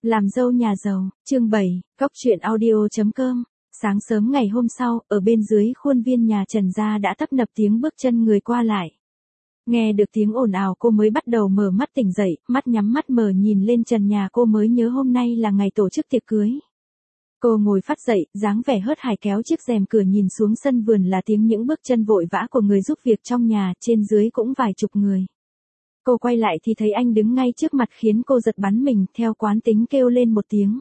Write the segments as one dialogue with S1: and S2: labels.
S1: Làm dâu nhà giàu, chương 7, Cóc truyện audio.com. Sáng sớm ngày hôm sau, ở bên dưới khuôn viên nhà Trần gia đã tấp nập tiếng bước chân người qua lại. Nghe được tiếng ồn ào cô mới bắt đầu mở mắt tỉnh dậy, mắt nhắm mắt mở nhìn lên trần nhà cô mới nhớ hôm nay là ngày tổ chức tiệc cưới. Cô ngồi phắt dậy, dáng vẻ hớt hải kéo chiếc rèm cửa nhìn xuống sân vườn là tiếng những bước chân vội vã của người giúp việc trong nhà, trên dưới cũng vài chục người. Cô quay lại thì thấy anh đứng ngay trước mặt khiến cô giật bắn mình, theo quán tính kêu lên một tiếng.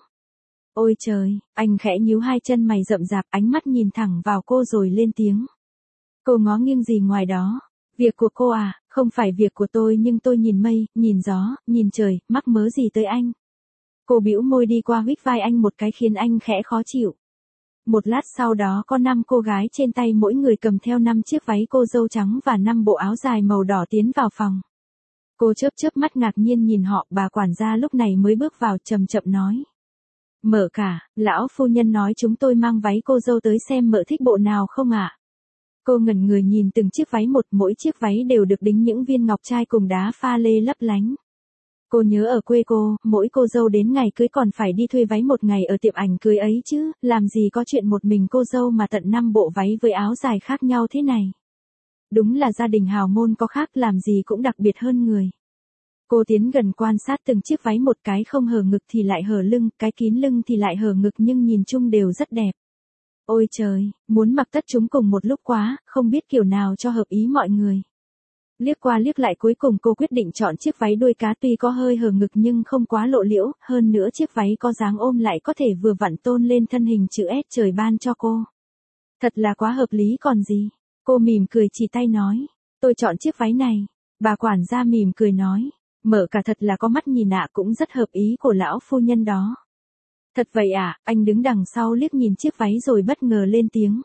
S1: Ôi trời, anh khẽ nhíu hai chân mày rậm rạp, ánh mắt nhìn thẳng vào cô rồi lên tiếng. Cô ngó nghiêng gì ngoài đó? Việc của cô à, không phải việc của tôi nhưng tôi nhìn mây, nhìn gió, nhìn trời, mắc mớ gì tới anh. Cô bĩu môi đi qua huých vai anh một cái khiến anh khẽ khó chịu. Một lát sau đó có 5 cô gái trên tay mỗi người cầm theo 5 chiếc váy cô dâu trắng và 5 bộ áo dài màu đỏ tiến vào phòng. Cô chớp mắt ngạc nhiên nhìn họ, bà quản gia lúc này mới bước vào chậm chậm nói. Mợ cả, lão phu nhân nói chúng tôi mang váy cô dâu tới xem mợ thích bộ nào không ạ? Cô ngẩn người nhìn từng chiếc váy một, mỗi chiếc váy đều được đính những viên ngọc trai cùng đá pha lê lấp lánh. Cô nhớ ở quê cô, mỗi cô dâu đến ngày cưới còn phải đi thuê váy một ngày ở tiệm ảnh cưới ấy chứ, làm gì có chuyện một mình cô dâu mà tận 5 bộ váy với áo dài khác nhau thế này. Đúng là gia đình hào môn có khác, làm gì cũng đặc biệt hơn người. Cô tiến gần quan sát từng chiếc váy một, cái không hở ngực thì lại hở lưng, cái kín lưng thì lại hở ngực nhưng nhìn chung đều rất đẹp. Ôi trời, muốn mặc tất chúng cùng một lúc quá, không biết kiểu nào cho hợp ý mọi người. Liếc qua liếc lại cuối cùng cô quyết định chọn chiếc váy đuôi cá tuy có hơi hở ngực nhưng không quá lộ liễu, hơn nữa chiếc váy có dáng ôm lại có thể vừa vặn tôn lên thân hình chữ S trời ban cho cô. Thật là quá hợp lý còn gì. Cô mỉm cười chỉ tay nói, tôi chọn chiếc váy này. Bà quản gia mỉm cười nói, mợ cả thật là có mắt nhìn ạ, cũng rất hợp ý của lão phu nhân đó. Thật vậy ạ, anh đứng đằng sau liếc nhìn chiếc váy rồi bất ngờ lên tiếng.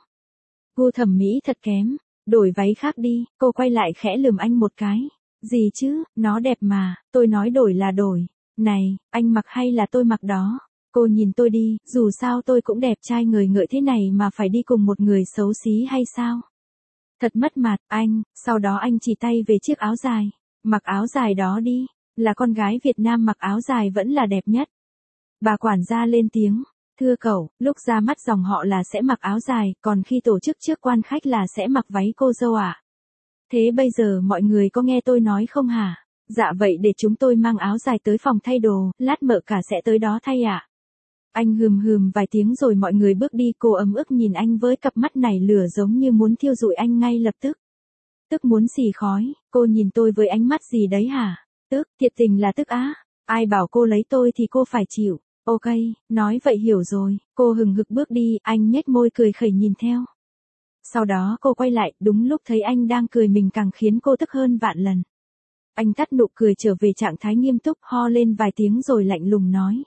S1: Gu thẩm mỹ thật kém, đổi váy khác đi. Cô quay lại khẽ lườm anh một cái. Gì chứ, nó đẹp mà, tôi nói đổi là đổi. Này, anh mặc hay là tôi mặc đó? Cô nhìn tôi đi, dù sao tôi cũng đẹp trai người ngợi thế này mà phải đi cùng một người xấu xí hay sao? Thật mất mặt, anh. Sau đó anh chỉ tay về chiếc áo dài. Mặc áo dài đó đi, là con gái Việt Nam mặc áo dài vẫn là đẹp nhất. Bà quản gia lên tiếng, thưa cậu, lúc ra mắt dòng họ là sẽ mặc áo dài, còn khi tổ chức trước quan khách là sẽ mặc váy cô dâu ạ. Thế bây giờ mọi người có nghe tôi nói không hả? Dạ vậy để chúng tôi mang áo dài tới phòng thay đồ, lát mợ cả sẽ tới đó thay ạ. Anh hừm vài tiếng rồi mọi người bước đi, cô ấm ức nhìn anh với cặp mắt nảy lửa giống như muốn thiêu rụi anh ngay lập tức. Tức muốn xì khói, cô nhìn tôi với ánh mắt gì đấy hả? Tức, thiệt tình là tức á. Ai bảo cô lấy tôi thì cô phải chịu. Ok, nói vậy hiểu rồi. Cô hừng hực bước đi, anh nhếch môi cười khẩy nhìn theo. Sau đó cô quay lại, đúng lúc thấy anh đang cười mình càng khiến cô tức hơn vạn lần. Anh tắt nụ cười trở về trạng thái nghiêm túc, ho lên vài tiếng rồi lạnh lùng nói.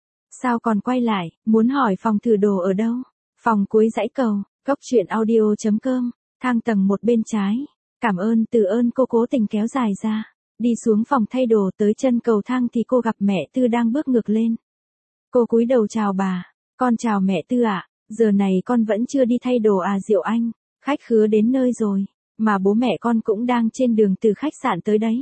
S1: Sao còn quay lại, muốn hỏi phòng thử đồ ở đâu? Phòng cuối dãy cầu, Cóc truyện audio.com, thang tầng 1 bên trái. Cảm ơn, từ ơn cô cố tình kéo dài ra. Đi xuống phòng thay đồ tới chân cầu thang thì cô gặp mẹ Tư đang bước ngược lên. Cô cúi đầu chào bà. Con chào mẹ Tư ạ. Giờ này con vẫn chưa đi thay đồ à Diệu Anh? Khách khứa đến nơi rồi. Mà bố mẹ con cũng đang trên đường từ khách sạn tới đấy.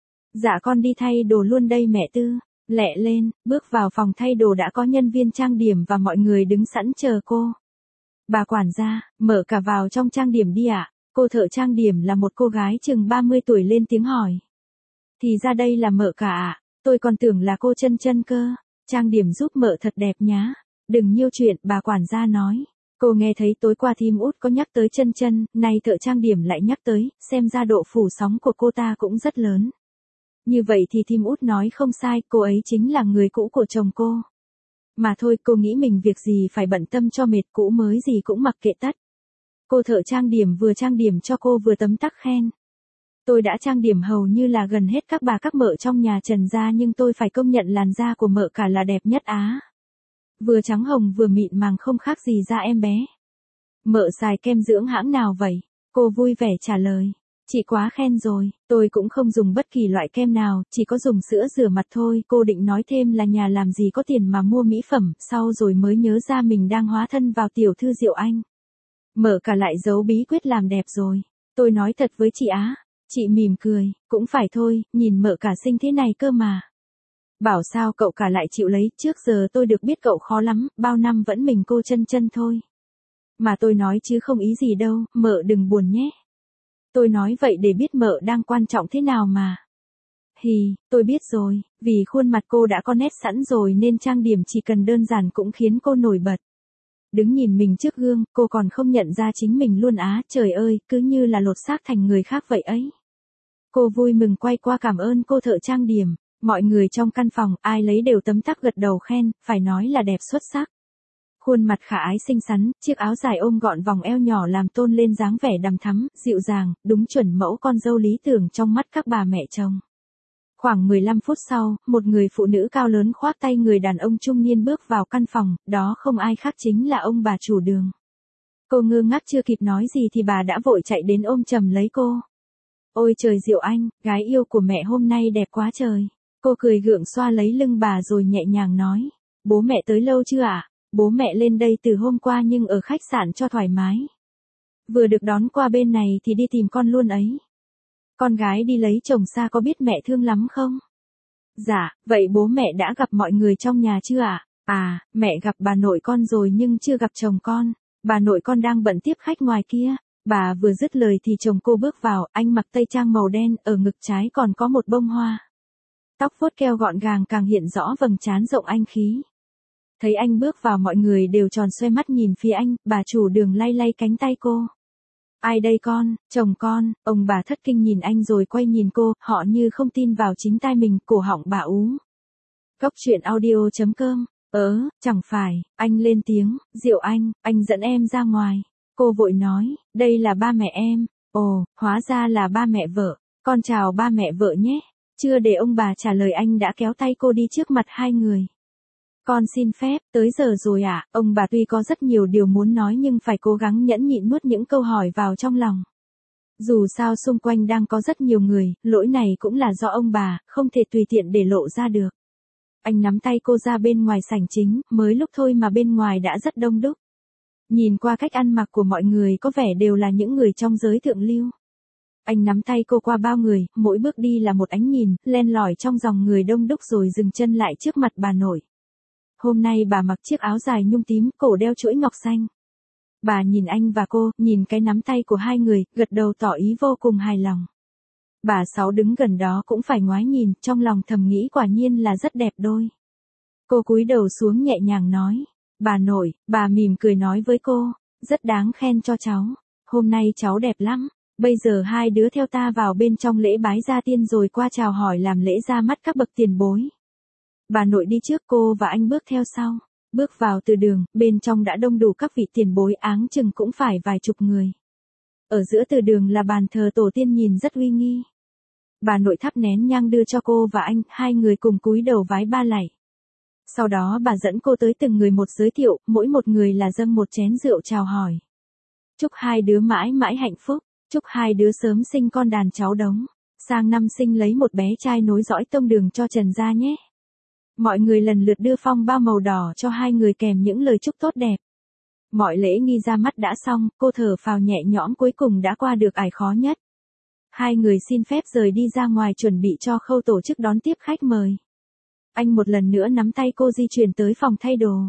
S1: Dạ con đi thay đồ luôn đây mẹ Tư. Lẹ lên, bước vào phòng thay đồ đã có nhân viên trang điểm và mọi người đứng sẵn chờ cô. Bà quản gia, mở cả vào trong trang điểm đi ạ. Cô thợ trang điểm là một cô gái chừng 30 tuổi lên tiếng hỏi. Thì ra đây là mợ cả ạ, tôi còn tưởng là cô Chân Chân cơ. Trang điểm giúp mợ thật đẹp nhá. Đừng nhiêu chuyện, bà quản gia nói. Cô nghe thấy tối qua thím Út có nhắc tới Chân Chân, nay thợ trang điểm lại nhắc tới, xem ra độ phủ sóng của cô ta cũng rất lớn. Như vậy thì thím Út nói không sai, cô ấy chính là người cũ của chồng cô. Mà thôi, cô nghĩ mình việc gì phải bận tâm cho mệt, cũ mới gì cũng mặc kệ tất. Cô thợ trang điểm vừa trang điểm cho cô vừa tấm tắc khen. Tôi đã trang điểm hầu như là gần hết các bà các mợ trong nhà Trần gia nhưng tôi phải công nhận làn da của mợ cả là đẹp nhất á. Vừa trắng hồng vừa mịn màng không khác gì da em bé. Mợ xài kem dưỡng hãng nào vậy? Cô vui vẻ trả lời. Chị quá khen rồi, tôi cũng không dùng bất kỳ loại kem nào, chỉ có dùng sữa rửa mặt thôi. Cô định nói thêm là nhà làm gì có tiền mà mua mỹ phẩm, sau rồi mới nhớ ra mình đang hóa thân vào tiểu thư Diệu Anh. Mợ cả lại giấu bí quyết làm đẹp rồi. Tôi nói thật với chị á. Chị mỉm cười, cũng phải thôi, nhìn mợ cả xinh thế này cơ mà. Bảo sao cậu cả lại chịu lấy, trước giờ tôi được biết cậu khó lắm, bao năm vẫn mình cô chân chân thôi. Mà tôi nói chứ không ý gì đâu, mợ đừng buồn nhé. Tôi nói vậy để biết mợ đang quan trọng thế nào mà. Hì, tôi biết rồi, vì khuôn mặt cô đã có nét sẵn rồi nên trang điểm chỉ cần đơn giản cũng khiến cô nổi bật. Đứng nhìn mình trước gương, cô còn không nhận ra chính mình luôn á, trời ơi, cứ như là lột xác thành người khác vậy ấy. Cô vui mừng quay qua cảm ơn cô thợ trang điểm, mọi người trong căn phòng, ai lấy đều tấm tắc gật đầu khen, phải nói là đẹp xuất sắc. Khuôn mặt khả ái xinh xắn, chiếc áo dài ôm gọn vòng eo nhỏ làm tôn lên dáng vẻ đằm thắm, dịu dàng, đúng chuẩn mẫu con dâu lý tưởng trong mắt các bà mẹ chồng. Khoảng 15 phút sau, một người phụ nữ cao lớn khoác tay người đàn ông trung niên bước vào căn phòng, đó không ai khác chính là ông bà chủ đường. Cô ngơ ngác chưa kịp nói gì thì bà đã vội chạy đến ôm chầm lấy cô. Ôi trời Diệu Anh, gái yêu của mẹ hôm nay đẹp quá trời. Cô cười gượng xoa lấy lưng bà rồi nhẹ nhàng nói. Bố mẹ tới lâu chưa ạ? Bố mẹ lên đây từ hôm qua nhưng ở khách sạn cho thoải mái. Vừa được đón qua bên này thì đi tìm con luôn ấy. Con gái đi lấy chồng xa có biết mẹ thương lắm không? Dạ, vậy bố mẹ đã gặp mọi người trong nhà chưa ạ? À, mẹ gặp bà nội con rồi nhưng chưa gặp chồng con. Bà nội con đang bận tiếp khách ngoài kia. Bà vừa dứt lời thì chồng cô bước vào, anh mặc tây trang màu đen, ở ngực trái còn có một bông hoa. Tóc vuốt keo gọn gàng càng hiện rõ vầng trán rộng anh khí. Thấy anh bước vào mọi người đều tròn xoe mắt nhìn phía anh, bà chủ đường lay lay cánh tay cô. Ai đây con, chồng con, ông bà thất kinh nhìn anh rồi quay nhìn cô, họ như không tin vào chính tai mình, cổ họng bà ú. Góc truyện audio.com, chẳng phải, anh lên tiếng, Diệu anh dẫn em ra ngoài. Cô vội nói, đây là ba mẹ em. Ồ, hóa ra là ba mẹ vợ, con chào ba mẹ vợ nhé. Chưa để ông bà trả lời anh đã kéo tay cô đi trước mặt hai người. Con xin phép, tới giờ rồi ạ, ông bà tuy có rất nhiều điều muốn nói nhưng phải cố gắng nhẫn nhịn nuốt những câu hỏi vào trong lòng. Dù sao xung quanh đang có rất nhiều người, lỗi này cũng là do ông bà, không thể tùy tiện để lộ ra được. Anh nắm tay cô ra bên ngoài sảnh chính, mới lúc thôi mà bên ngoài đã rất đông đúc. Nhìn qua cách ăn mặc của mọi người có vẻ đều là những người trong giới thượng lưu. Anh nắm tay cô qua bao người, mỗi bước đi là một ánh nhìn, len lỏi trong dòng người đông đúc rồi dừng chân lại trước mặt bà nội. Hôm nay bà mặc chiếc áo dài nhung tím, cổ đeo chuỗi ngọc xanh. Bà nhìn anh và cô, nhìn cái nắm tay của hai người, gật đầu tỏ ý vô cùng hài lòng. Bà Sáu đứng gần đó cũng phải ngoái nhìn, trong lòng thầm nghĩ quả nhiên là rất đẹp đôi. Cô cúi đầu xuống nhẹ nhàng nói. Bà nội, bà mỉm cười nói với cô, rất đáng khen cho cháu. Hôm nay cháu đẹp lắm. Bây giờ hai đứa theo ta vào bên trong lễ bái gia tiên rồi qua chào hỏi làm lễ ra mắt các bậc tiền bối. Bà nội đi trước, cô và anh bước theo sau. Bước vào từ đường, bên trong đã đông đủ các vị tiền bối, áng chừng cũng phải vài chục người. Ở giữa từ đường là bàn thờ tổ tiên nhìn rất uy nghi. Bà nội thắp nén nhang đưa cho cô và anh, hai người cùng cúi đầu vái ba lạy. Sau đó bà dẫn cô tới từng người một giới thiệu, mỗi một người là dâng một chén rượu chào hỏi. Chúc hai đứa mãi mãi hạnh phúc, chúc hai đứa sớm sinh con đàn cháu đống, sang năm sinh lấy một bé trai nối dõi tông đường cho Trần gia nhé. Mọi người lần lượt đưa phong bao màu đỏ cho hai người kèm những lời chúc tốt đẹp. Mọi lễ nghi ra mắt đã xong, cô thở phào nhẹ nhõm cuối cùng đã qua được ải khó nhất. Hai người xin phép rời đi ra ngoài chuẩn bị cho khâu tổ chức đón tiếp khách mời. Anh một lần nữa nắm tay cô di chuyển tới phòng thay đồ.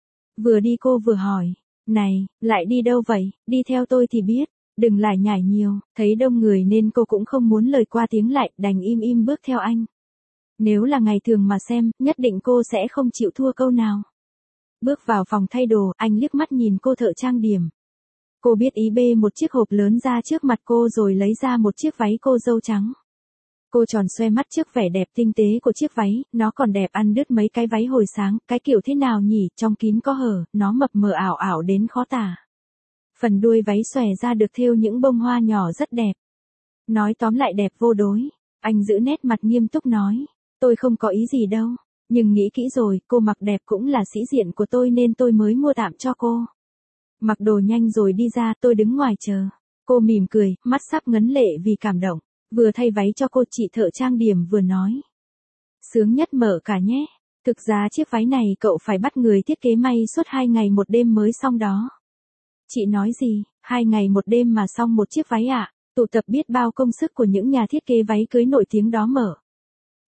S1: Vừa đi cô vừa hỏi, này, lại đi đâu vậy, đi theo tôi thì biết, đừng lải nhải nhiều, thấy đông người nên cô cũng không muốn lời qua tiếng lại, đành im im bước theo anh. Nếu là ngày thường mà xem, nhất định cô sẽ không chịu thua câu nào. Bước vào phòng thay đồ, anh liếc mắt nhìn cô thợ trang điểm. Cô biết ý bê một chiếc hộp lớn ra trước mặt cô rồi lấy ra một chiếc váy cô dâu trắng. Cô tròn xoe mắt trước vẻ đẹp tinh tế của chiếc váy, nó còn đẹp ăn đứt mấy cái váy hồi sáng, cái kiểu thế nào nhỉ, trong kín có hở, nó mập mờ ảo ảo đến khó tả. Phần đuôi váy xòe ra được thêu những bông hoa nhỏ rất đẹp. Nói tóm lại đẹp vô đối. Anh giữ nét mặt nghiêm túc nói, tôi không có ý gì đâu, nhưng nghĩ kỹ rồi, cô mặc đẹp cũng là sĩ diện của tôi nên tôi mới mua tạm cho cô. Mặc đồ nhanh rồi đi ra, tôi đứng ngoài chờ. Cô mỉm cười, mắt sắp ngấn lệ vì cảm động. Vừa thay váy cho cô, chị thợ trang điểm vừa nói. Sướng nhất mở cả nhé. Thực ra chiếc váy này cậu phải bắt người thiết kế may suốt 2 ngày một đêm mới xong đó. Chị nói gì, 2 ngày một đêm mà xong một chiếc váy ạ? Tụ tập biết bao công sức của những nhà thiết kế váy cưới nổi tiếng đó mở.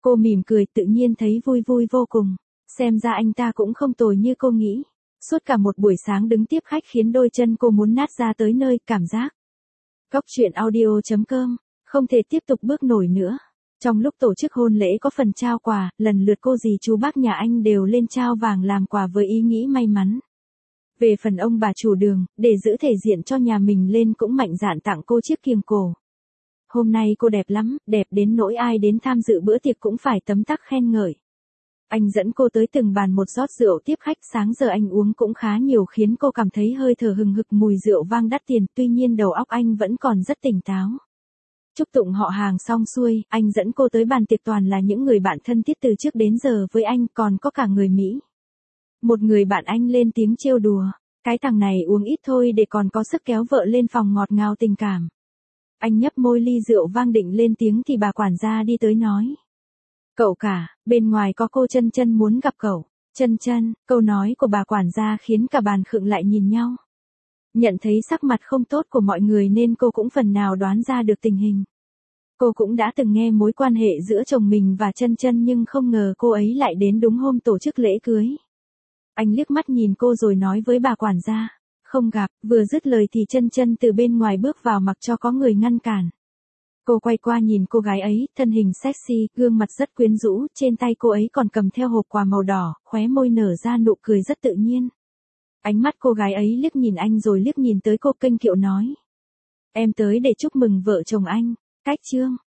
S1: Cô mỉm cười tự nhiên thấy vui vui vô cùng. Xem ra anh ta cũng không tồi như cô nghĩ. Suốt cả một buổi sáng đứng tiếp khách khiến đôi chân cô muốn nát ra tới nơi, cảm giác. Góc chuyện audio.com, không thể tiếp tục bước nổi nữa. Trong lúc tổ chức hôn lễ có phần trao quà, lần lượt cô dì chú bác nhà anh đều lên trao vàng làm quà với ý nghĩ may mắn. Về phần ông bà chủ đường, để giữ thể diện cho nhà mình lên cũng mạnh dạn tặng cô chiếc kiềng cổ. Hôm nay cô đẹp lắm, đẹp đến nỗi ai đến tham dự bữa tiệc cũng phải tấm tắc khen ngợi. Anh dẫn cô tới từng bàn một rót rượu tiếp khách, sáng giờ anh uống cũng khá nhiều khiến cô cảm thấy hơi thở hừng hực mùi rượu vang đắt tiền, tuy nhiên đầu óc anh vẫn còn rất tỉnh táo. Chúc tụng họ hàng xong xuôi, anh dẫn cô tới bàn tiệc toàn là những người bạn thân thiết từ trước đến giờ với anh, còn có cả người Mỹ. Một người bạn anh lên tiếng trêu đùa, cái thằng này uống ít thôi để còn có sức kéo vợ lên phòng ngọt ngào tình cảm. Anh nhấp môi ly rượu vang định lên tiếng thì bà quản gia đi tới nói. Cậu cả, bên ngoài có cô Chân Chân muốn gặp cậu. Chân Chân, câu nói của bà quản gia khiến cả bàn khựng lại nhìn nhau. Nhận thấy sắc mặt không tốt của mọi người nên cô cũng phần nào đoán ra được tình hình. Cô cũng đã từng nghe mối quan hệ giữa chồng mình và Chân Chân nhưng không ngờ cô ấy lại đến đúng hôm tổ chức lễ cưới. Anh liếc mắt nhìn cô rồi nói với bà quản gia, không gặp, vừa dứt lời thì Chân Chân từ bên ngoài bước vào mặc cho có người ngăn cản. Cô quay qua nhìn cô gái ấy, thân hình sexy, gương mặt rất quyến rũ, trên tay cô ấy còn cầm theo hộp quà màu đỏ, khóe môi nở ra nụ cười rất tự nhiên. Ánh mắt cô gái ấy liếc nhìn anh rồi liếc nhìn tới cô, kênh kiệu nói. Em tới để chúc mừng vợ chồng anh. Cách chương.